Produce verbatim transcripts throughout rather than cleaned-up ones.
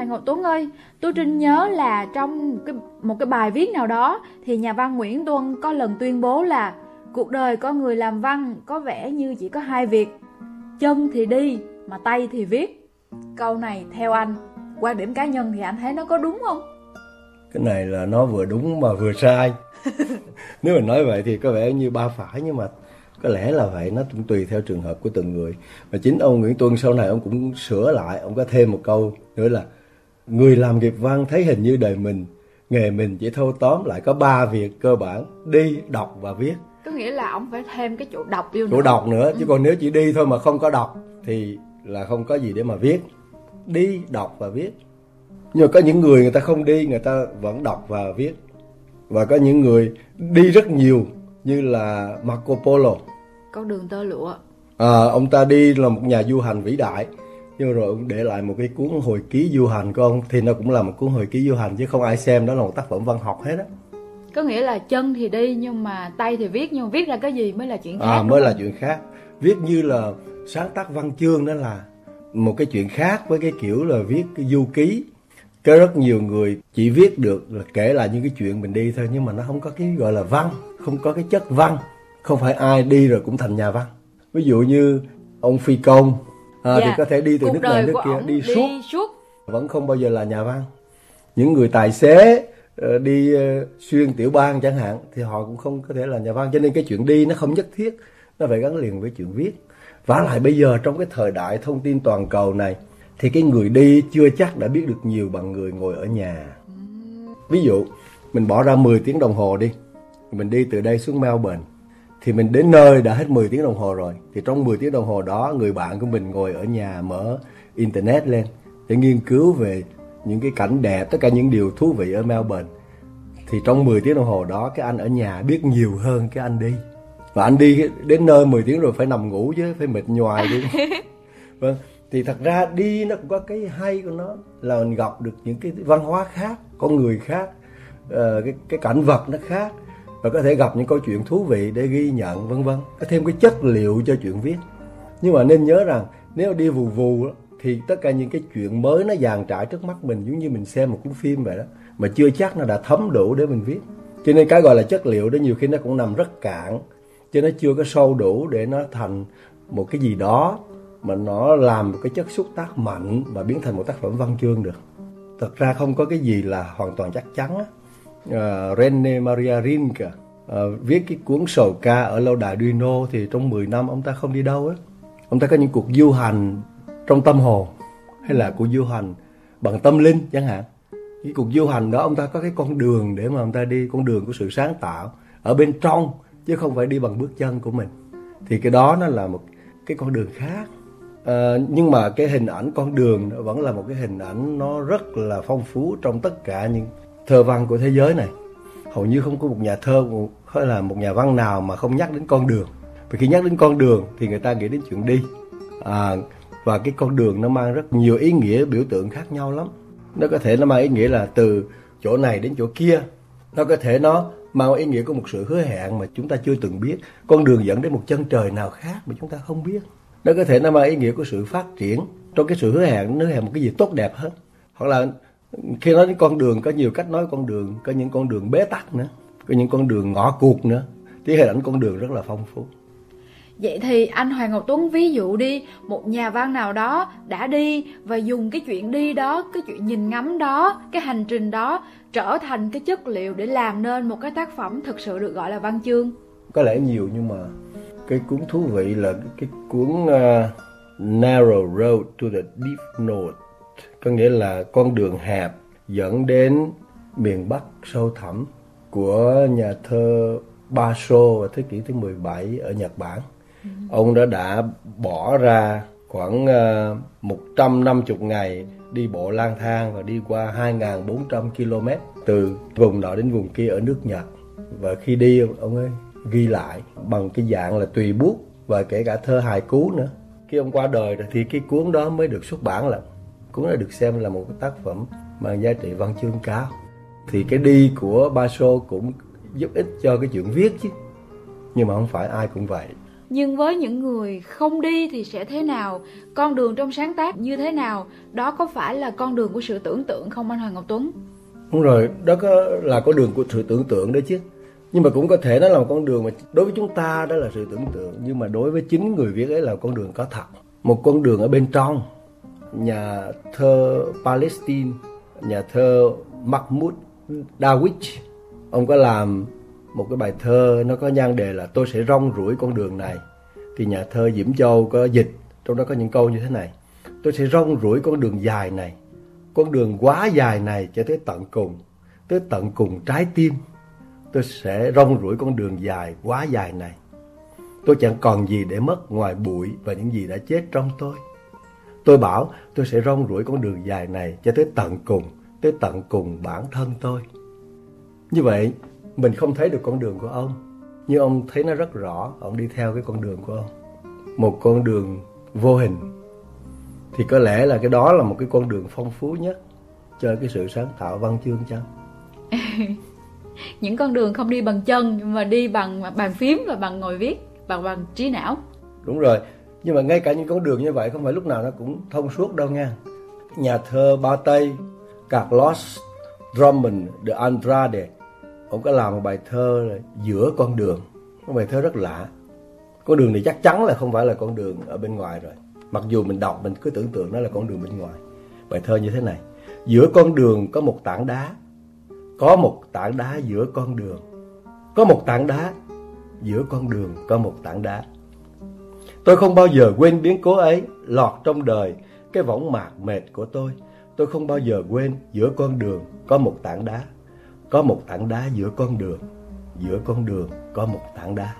Ngọc Tuấn ơi, Tú Trinh nhớ là trong cái, một cái bài viết nào đó thì nhà văn Nguyễn Tuân có lần tuyên bố là cuộc đời con người làm văn có vẻ như chỉ có hai việc, chân thì đi mà tay thì viết. Câu này theo anh, quan điểm cá nhân thì anh thấy nó có đúng không? Cái này là nó vừa đúng mà vừa sai. Nếu mình nói vậy thì có vẻ như ba phải, nhưng mà có lẽ là vậy, nó cũng tùy theo trường hợp của từng người. Và chính ông Nguyễn Tuân sau này ông cũng sửa lại, ông có thêm một câu nữa là người làm nghiệp văn thấy hình như đời mình, nghề mình chỉ thâu tóm lại có ba việc cơ bản: đi, đọc và viết. Có nghĩa là ông phải thêm cái chỗ đọc vô nữa. Chỗ đọc nữa, chứ ừ. còn nếu chỉ đi thôi mà không có đọc thì là không có gì để mà viết. Đi, đọc và viết. Nhưng mà có những người người ta không đi, người ta vẫn đọc và viết. Và có những người đi rất nhiều, như là Marco Polo, con đường tơ lụa. À, ông ta đi là một nhà du hành vĩ đại, nhưng rồi ông để lại một cái cuốn hồi ký du hành của ông, thì nó cũng là một cuốn hồi ký du hành, chứ không ai xem đó là một tác phẩm văn học hết á. Có nghĩa là chân thì đi nhưng mà tay thì viết, nhưng mà viết ra cái gì mới là chuyện khác. À, mới là chuyện khác. Viết như là sáng tác văn chương đó là một cái chuyện khác với cái kiểu là viết cái du ký. Có rất nhiều người chỉ viết được là kể lại những cái chuyện mình đi thôi, nhưng mà nó không có cái gọi là văn, không có cái chất văn. Không phải ai đi rồi cũng thành nhà văn. Ví dụ như ông Phi Công à, dạ. thì có thể đi từ Cuộc nước này nước kia đi, đi suốt, suốt vẫn không bao giờ là nhà văn. Những người tài xế đi xuyên tiểu bang chẳng hạn thì họ cũng không có thể là nhà văn. Cho nên cái chuyện đi nó không nhất thiết, nó phải gắn liền với chuyện viết. Vả lại bây giờ trong cái thời đại thông tin toàn cầu này thì cái người đi chưa chắc đã biết được nhiều bằng người ngồi ở nhà. Ví dụ mình bỏ ra mười tiếng đồng hồ đi, mình đi từ đây xuống Melbourne, thì mình đến nơi đã hết mười tiếng đồng hồ rồi. Thì trong mười tiếng đồng hồ đó, người bạn của mình ngồi ở nhà mở internet lên để nghiên cứu về những cái cảnh đẹp, tất cả những điều thú vị ở Melbourne. Thì trong mười tiếng đồng hồ đó, cái anh ở nhà biết nhiều hơn cái anh đi. Và anh đi đến nơi mười tiếng rồi phải nằm ngủ chứ, phải mệt nhoài đi. Vâng, thì thật ra đi nó cũng có cái hay của nó, là mình gặp được những cái văn hóa khác, con người khác, uh, cái, cái cảnh vật nó khác, và có thể gặp những câu chuyện thú vị để ghi nhận, vân vân, có thêm cái chất liệu cho chuyện viết. Nhưng mà nên nhớ rằng nếu đi vù vù đó, thì tất cả những cái chuyện mới nó dàn trải trước mắt mình, giống như mình xem một cuốn phim vậy đó, mà chưa chắc nó đã thấm đủ để mình viết. Cho nên cái gọi là chất liệu đó nhiều khi nó cũng nằm rất cạn, chứ nó chưa có sâu đủ để nó thành một cái gì đó mà nó làm một cái chất xúc tác mạnh và biến thành một tác phẩm văn chương được. Thật ra không có cái gì là hoàn toàn chắc chắn á. Uh, René Maria Rilke uh, viết cái cuốn Sầu ca ở lâu đài Duino thì trong mười năm ông ta không đi đâu á. Ông ta có những cuộc du hành trong tâm hồn, hay là cuộc du hành bằng tâm linh chẳng hạn. Cái cuộc du hành đó ông ta có cái con đường để mà ông ta đi, con đường của sự sáng tạo ở bên trong, chứ không phải đi bằng bước chân của mình. Thì cái đó nó là một cái con đường khác. À, nhưng mà cái hình ảnh con đường vẫn là một cái hình ảnh nó rất là phong phú trong tất cả những thơ văn của thế giới này. Hầu như không có một nhà thơ hay là một nhà văn nào mà không nhắc đến con đường. Vì khi nhắc đến con đường thì người ta nghĩ đến chuyện đi. À, và cái con đường nó mang rất nhiều ý nghĩa biểu tượng khác nhau lắm. Nó có thể nó mang ý nghĩa là từ chỗ này đến chỗ kia. Nó có thể nó mang ý nghĩa của một sự hứa hẹn mà chúng ta chưa từng biết. Con đường dẫn đến một chân trời nào khác mà chúng ta không biết. Nó có thể nó mang ý nghĩa của sự phát triển. Trong cái sự hứa hẹn, nó hứa hẹn một cái gì tốt đẹp hơn. Hoặc là khi nói đến con đường, có nhiều cách nói con đường. Có những con đường bế tắc nữa, có những con đường ngõ cụt nữa. Thì hình ảnh con đường rất là phong phú. Vậy thì anh Hoàng Ngọc Tuấn ví dụ đi, một nhà văn nào đó đã đi và dùng cái chuyện đi đó, cái chuyện nhìn ngắm đó, cái hành trình đó trở thành cái chất liệu để làm nên một cái tác phẩm thực sự được gọi là văn chương. Có lẽ nhiều, nhưng mà cái cuốn thú vị là cái cuốn uh, Narrow Road to the Deep North, có nghĩa là con đường hẹp dẫn đến miền Bắc sâu thẳm, của nhà thơ Basho vào thế kỷ thứ mười bảy ở Nhật Bản. Ừ. Ông đã đã bỏ ra khoảng uh, một trăm năm mươi ngày đi bộ lang thang và đi qua hai nghìn bốn trăm ki lô mét từ vùng nọ đến vùng kia ở nước Nhật. Và khi đi ông ấy ghi lại bằng cái dạng là tùy bút và kể cả thơ hài cú nữa. Khi ông qua đời rồi thì cái cuốn đó mới được xuất bản lại. Cuốn đó được xem là một cái tác phẩm mang giá trị văn chương cao. Thì cái đi của Basho cũng giúp ích cho cái chuyện viết chứ. Nhưng mà không phải ai cũng vậy. Nhưng với những người không đi thì sẽ thế nào? Con đường trong sáng tác như thế nào? Đó có phải là con đường của sự tưởng tượng không anh Hoàng Ngọc Tuấn? Đúng rồi, đó có là con đường của sự tưởng tượng đấy chứ. Nhưng mà cũng có thể nó là một con đường mà đối với chúng ta đó là sự tưởng tượng, nhưng mà đối với chính người viết ấy là con đường có thật. Một con đường ở bên trong. Nhà thơ Palestine, nhà thơ Mahmoud Darwish, ông có làm một cái bài thơ nó có nhan đề là Tôi sẽ rong ruổi con đường này. Thì nhà thơ Diễm Châu có dịch, trong đó có những câu như thế này: Tôi sẽ rong ruổi con đường dài này, con đường quá dài này cho tới tận cùng, tới tận cùng trái tim. Tôi sẽ rong ruổi con đường dài quá dài này. Tôi chẳng còn gì để mất ngoài bụi và những gì đã chết trong tôi. Tôi bảo tôi sẽ rong ruổi con đường dài này cho tới tận cùng, tới tận cùng bản thân tôi. Như vậy, mình không thấy được con đường của ông, nhưng ông thấy nó rất rõ, ông đi theo cái con đường của ông. Một con đường vô hình. Thì có lẽ là cái đó là một cái con đường phong phú nhất cho cái sự sáng tạo văn chương chăng? Những con đường không đi bằng chân mà đi bằng bàn phím và bằng ngồi viết, bằng bằng trí não. Đúng rồi, nhưng mà ngay cả những con đường như vậy không phải lúc nào nó cũng thông suốt đâu nha. Nhà thơ Ba Tây Carlos Drummond de Andrade, ông có làm một bài thơ là Giữa con đường. Một bài thơ rất lạ. Con đường này chắc chắn là không phải là con đường ở bên ngoài rồi. Mặc dù mình đọc mình cứ tưởng tượng nó là con đường bên ngoài. Bài thơ như thế này: Giữa con đường có một tảng đá, có một tảng đá giữa con đường, có một tảng đá giữa con đường, có một tảng đá. Tôi không bao giờ quên biến cố ấy lọt trong đời cái võng mạc mệt của tôi. Tôi không bao giờ quên giữa con đường có một tảng đá, có một tảng đá giữa con đường, giữa con đường có một tảng đá.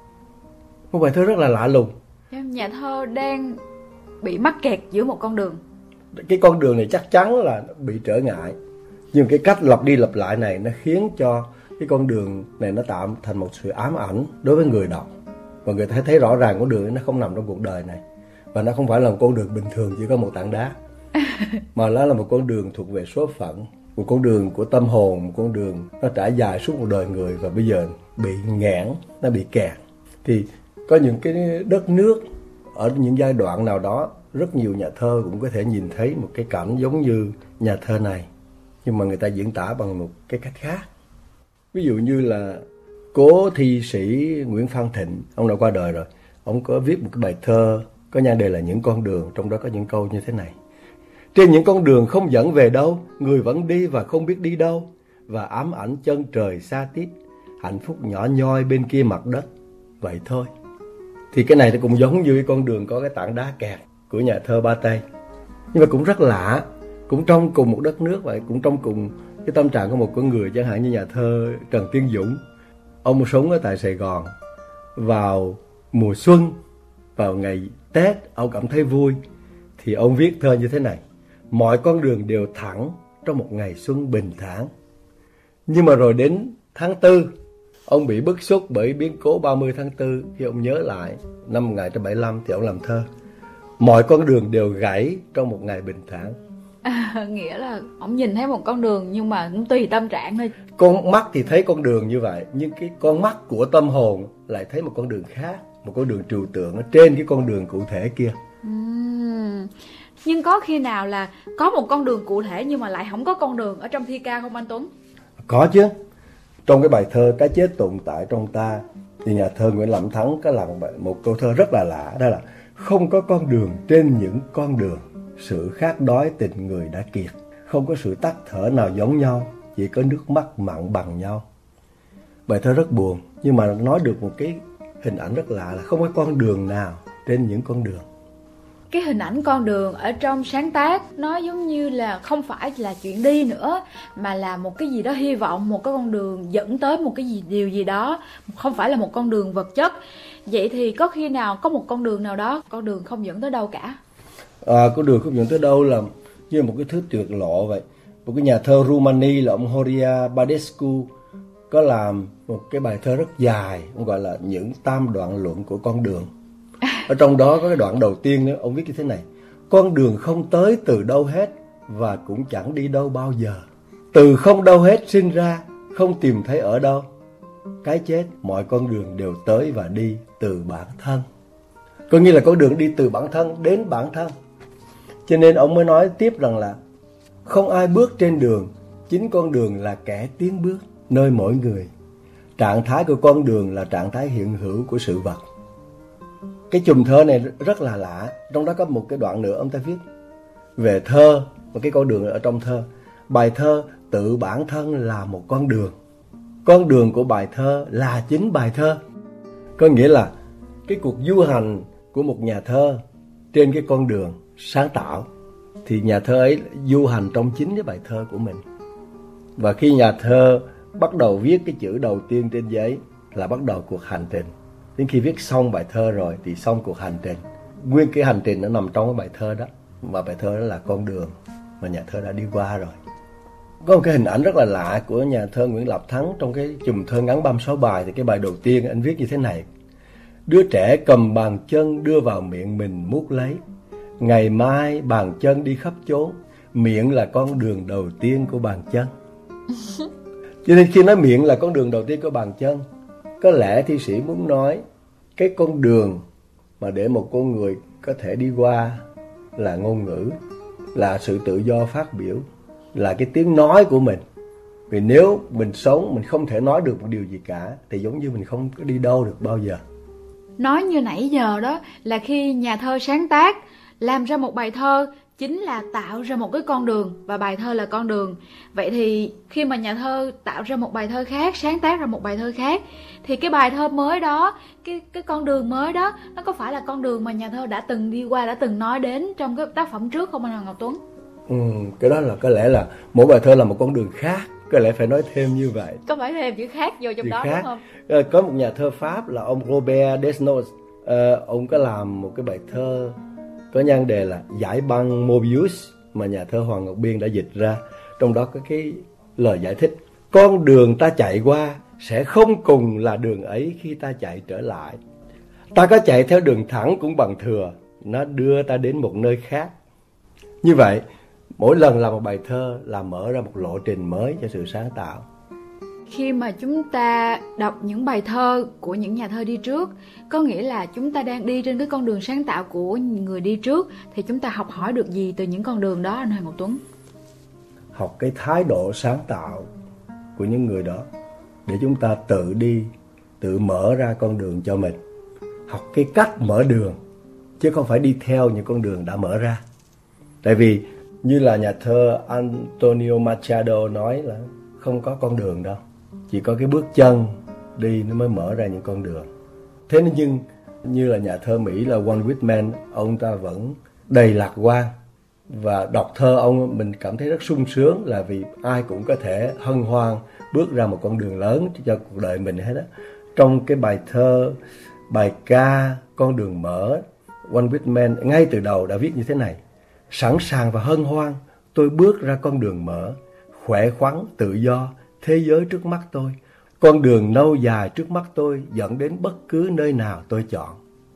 Một bài thơ rất là lạ lùng. Nhà thơ đang bị mắc kẹt giữa một con đường. Cái con đường này chắc chắn là bị trở ngại, nhưng cái cách lặp đi lặp lại này nó khiến cho cái con đường này nó tạo thành một sự ám ảnh đối với người đọc. Và người ta thấy rõ ràng con đường ấy nó không nằm trong cuộc đời này. Và nó không phải là một con đường bình thường chỉ có một tảng đá, mà nó là một con đường thuộc về số phận, một con đường của tâm hồn, một con đường nó trải dài suốt một đời người và bây giờ bị nghẽn, nó bị kẹt. Thì có những cái đất nước ở những giai đoạn nào đó, rất nhiều nhà thơ cũng có thể nhìn thấy một cái cảnh giống như nhà thơ này, nhưng mà người ta diễn tả bằng một cái cách khác. Ví dụ như là cố thi sĩ Nguyễn Phan Thịnh, ông đã qua đời rồi. Ông có viết một cái bài thơ có nhan đề là Những con đường, trong đó có những câu như thế này: Trên những con đường không dẫn về đâu, người vẫn đi và không biết đi đâu, và ám ảnh chân trời xa tít, hạnh phúc nhỏ nhoi bên kia mặt đất. Vậy thôi. Thì cái này nó cũng giống như cái con đường có cái tảng đá kẹt của nhà thơ Ba Tây. Nhưng mà cũng rất lạ, cũng trong cùng một đất nước vậy, cũng trong cùng cái tâm trạng của một con người, chẳng hạn như nhà thơ Trần Tiến Dũng. Ông sống ở tại Sài Gòn. Vào mùa xuân, vào ngày Tết, ông cảm thấy vui, thì ông viết thơ như thế này: Mọi con đường đều thẳng trong một ngày xuân bình thản. Nhưng mà rồi đến tháng tư, ông bị bức xúc bởi biến cố ba mươi tháng tư. Khi ông nhớ lại năm một nghìn chín trăm bảy mươi lăm thì ông làm thơ: Mọi con đường đều gãy trong một ngày bình thản. À, nghĩa là ông nhìn thấy một con đường nhưng mà cũng tùy tâm trạng thôi. Con mắt thì thấy con đường như vậy, nhưng cái con mắt của tâm hồn lại thấy một con đường khác, một con đường trừu tượng ở trên cái con đường cụ thể kia. Uhm. Nhưng có khi nào là có một con đường cụ thể nhưng mà lại không có con đường ở trong thi ca không anh Tuấn? Có chứ. Trong cái bài thơ Cái chết tồn tại trong ta, thì nhà thơ Nguyễn Lẩm Thắng có làm một câu thơ rất là lạ, đó là: Không có con đường trên những con đường, sự khát đói tình người đã kiệt. Không có sự tắt thở nào giống nhau, chỉ có nước mắt mặn bằng nhau. Bài thơ rất buồn, nhưng mà nói được một cái hình ảnh rất lạ là không có con đường nào trên những con đường. Cái hình ảnh con đường ở trong sáng tác nó giống như là không phải là chuyện đi nữa, mà là một cái gì đó hy vọng, một cái con đường dẫn tới một cái gì điều gì đó, không phải là một con đường vật chất. Vậy thì có khi nào có một con đường nào đó, con đường không dẫn tới đâu cả? À, con đường không dẫn tới đâu là như một cái thứ tuyệt lộ vậy. Một cái nhà thơ Rumani là ông Horia Badescu có làm một cái bài thơ rất dài, ông gọi là Những tam đoạn luận của con đường. Ở trong đó có cái đoạn đầu tiên nữa, ông viết như thế này: Con đường không tới từ đâu hết và cũng chẳng đi đâu bao giờ. Từ không đâu hết sinh ra, không tìm thấy ở đâu. cái chết, mọi con đường đều tới và đi từ bản thân. Có nghĩa là con đường đi từ bản thân đến bản thân. Cho nên ông mới nói tiếp rằng là không ai bước trên đường, chính con đường là kẻ tiến bước nơi mỗi người. Trạng thái của con đường là trạng thái hiện hữu của sự vật. Cái chùm thơ này rất là lạ. Trong đó có một cái đoạn nữa ông ta viết về thơ, một cái con đường ở trong thơ. Bài thơ tự bản thân là một con đường. Con đường của bài thơ là chính bài thơ. Có nghĩa là cái cuộc du hành của một nhà thơ trên cái con đường sáng tạo, thì nhà thơ ấy du hành trong chính cái bài thơ của mình. Và khi nhà thơ bắt đầu viết cái chữ đầu tiên trên giấy là bắt đầu cuộc hành trình. Đến khi viết xong bài thơ rồi thì xong cuộc hành trình. Nguyên cái hành trình nó nằm trong cái bài thơ đó. Và bài thơ đó là con đường mà nhà thơ đã đi qua rồi. Có một cái hình ảnh rất là lạ của nhà thơ Nguyễn Lập Thắng trong cái chùm thơ ngắn ba mươi sáu bài. Thì cái bài đầu tiên anh viết như thế này: đứa trẻ cầm bàn chân đưa vào miệng mình mút lấy. Ngày mai bàn chân đi khắp chốn, miệng là con đường đầu tiên của bàn chân. Cho nên khi nói miệng là con đường đầu tiên của bàn chân, có lẽ thi sĩ muốn nói cái con đường mà để một con người có thể đi qua là ngôn ngữ, là sự tự do phát biểu, là cái tiếng nói của mình. Vì nếu mình sống, mình không thể nói được một điều gì cả, thì giống như mình không có đi đâu được bao giờ. Nói như nãy giờ đó là khi nhà thơ sáng tác, làm ra một bài thơ chính là tạo ra một cái con đường, và bài thơ là con đường. Vậy thì khi mà nhà thơ tạo ra một bài thơ khác, sáng tác ra một bài thơ khác, thì cái bài thơ mới đó, cái cái con đường mới đó, nó có phải là con đường mà nhà thơ đã từng đi qua, đã từng nói đến trong cái tác phẩm trước không anh Ngọc Tuấn? Ừ, cái đó là có lẽ là mỗi bài thơ là một con đường khác. Có lẽ phải nói thêm như vậy. Có phải thêm chữ khác vô trong chữ đó khác. đúng không? À, có một nhà thơ Pháp là ông Robert Desnos. À, ông có làm một cái bài thơ có nhan đề là Giải băng Mobius mà nhà thơ Hoàng Ngọc Biên đã dịch ra. Trong đó có cái lời giải thích: con đường ta chạy qua sẽ không cùng là đường ấy khi ta chạy trở lại. Ta có chạy theo đường thẳng cũng bằng thừa, nó đưa ta đến một nơi khác. Như vậy, mỗi lần làm một bài thơ là mở ra một lộ trình mới cho sự sáng tạo. Khi mà chúng ta đọc những bài thơ của những nhà thơ đi trước, có nghĩa là chúng ta đang đi trên cái con đường sáng tạo của người đi trước, thì chúng ta học hỏi được gì từ những con đường đó anh Hoàng Ngọc Tuấn? Học cái thái độ sáng tạo của những người đó để chúng ta tự đi, tự mở ra con đường cho mình. Học cái cách mở đường, chứ không phải đi theo những con đường đã mở ra. Tại vì như là nhà thơ Antonio Machado nói là không có con đường đâu, chỉ có cái bước chân đi nó mới mở ra những con đường. Thế nên nhưng như là nhà thơ Mỹ là Walt Whitman, ông ta vẫn đầy lạc quan. Và đọc thơ ông mình cảm thấy rất sung sướng, là vì ai cũng có thể hân hoan bước ra một con đường lớn cho cuộc đời mình hết á. Trong cái bài thơ, bài ca Con đường mở, Walt Whitman ngay từ đầu đã viết như thế này: sẵn sàng và hân hoan, tôi bước ra con đường mở, khỏe khoắn, tự do, thế giới trước mắt tôi. Con đường lâu dài trước mắt tôi dẫn đến bất cứ nơi nào tôi chọn.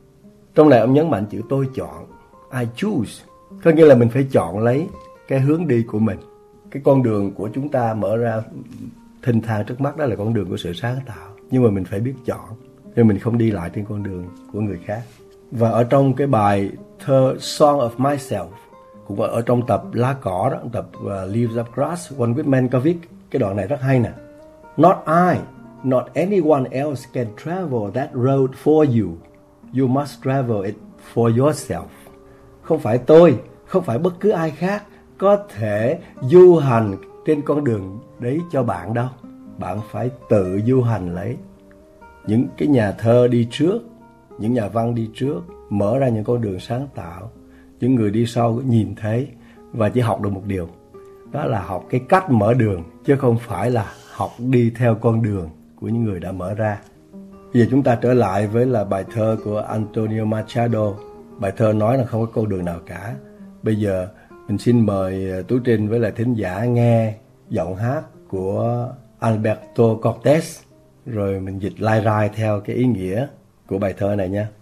Trong này ông nhấn mạnh chữ tôi chọn, I choose. Có nghĩa là mình phải chọn lấy cái hướng đi của mình. Cái con đường của chúng ta mở ra thênh thang trước mắt đó là con đường của sự sáng tạo. Nhưng mà mình phải biết chọn, nên mình không đi lại trên con đường của người khác. Và ở trong cái bài thơ Song of Myself, cũng ở trong tập Lá Cỏ đó, tập uh, Leaves of Grass, Walt Whitman có viết cái đoạn này rất hay nè. Not I, not anyone else can travel that road for you. You must travel it for yourself. Không phải tôi, không phải bất cứ ai khác có thể du hành trên con đường đấy cho bạn đâu. Bạn phải tự du hành lấy. Những cái nhà thơ đi trước, những nhà văn đi trước mở ra những con đường sáng tạo. Những người đi sau nhìn thấy và chỉ học được một điều, đó là học cái cách mở đường, chứ không phải là học đi theo con đường của những người đã mở ra. Bây giờ chúng ta trở lại với là bài thơ của Antonio Machado. Bài thơ nói là không có con đường nào cả. Bây giờ mình xin mời Tú Trinh với lại thính giả nghe giọng hát của Alberto Cortés, rồi mình dịch lai rai theo cái ý nghĩa của bài thơ này nha.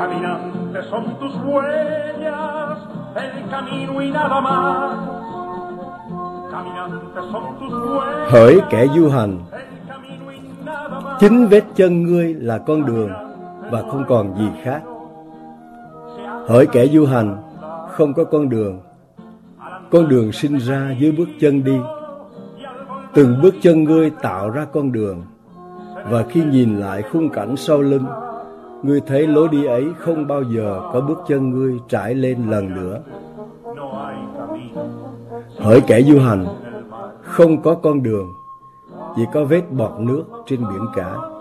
Caminante son tus huellas, el camino y nada más. Caminante son tus huellas. Hỡi kẻ du hành, chính vết chân ngươi là con đường và không còn gì khác. Hỡi kẻ du hành, không có con đường. Con đường sinh ra dưới bước chân đi. Từng bước chân ngươi tạo ra con đường. Và khi nhìn lại khung cảnh sau lưng, ngươi thấy lối đi ấy không bao giờ có bước chân ngươi trải lên lần nữa. Hỡi kẻ du hành, không có con đường, chỉ có vết bọt nước trên biển cả.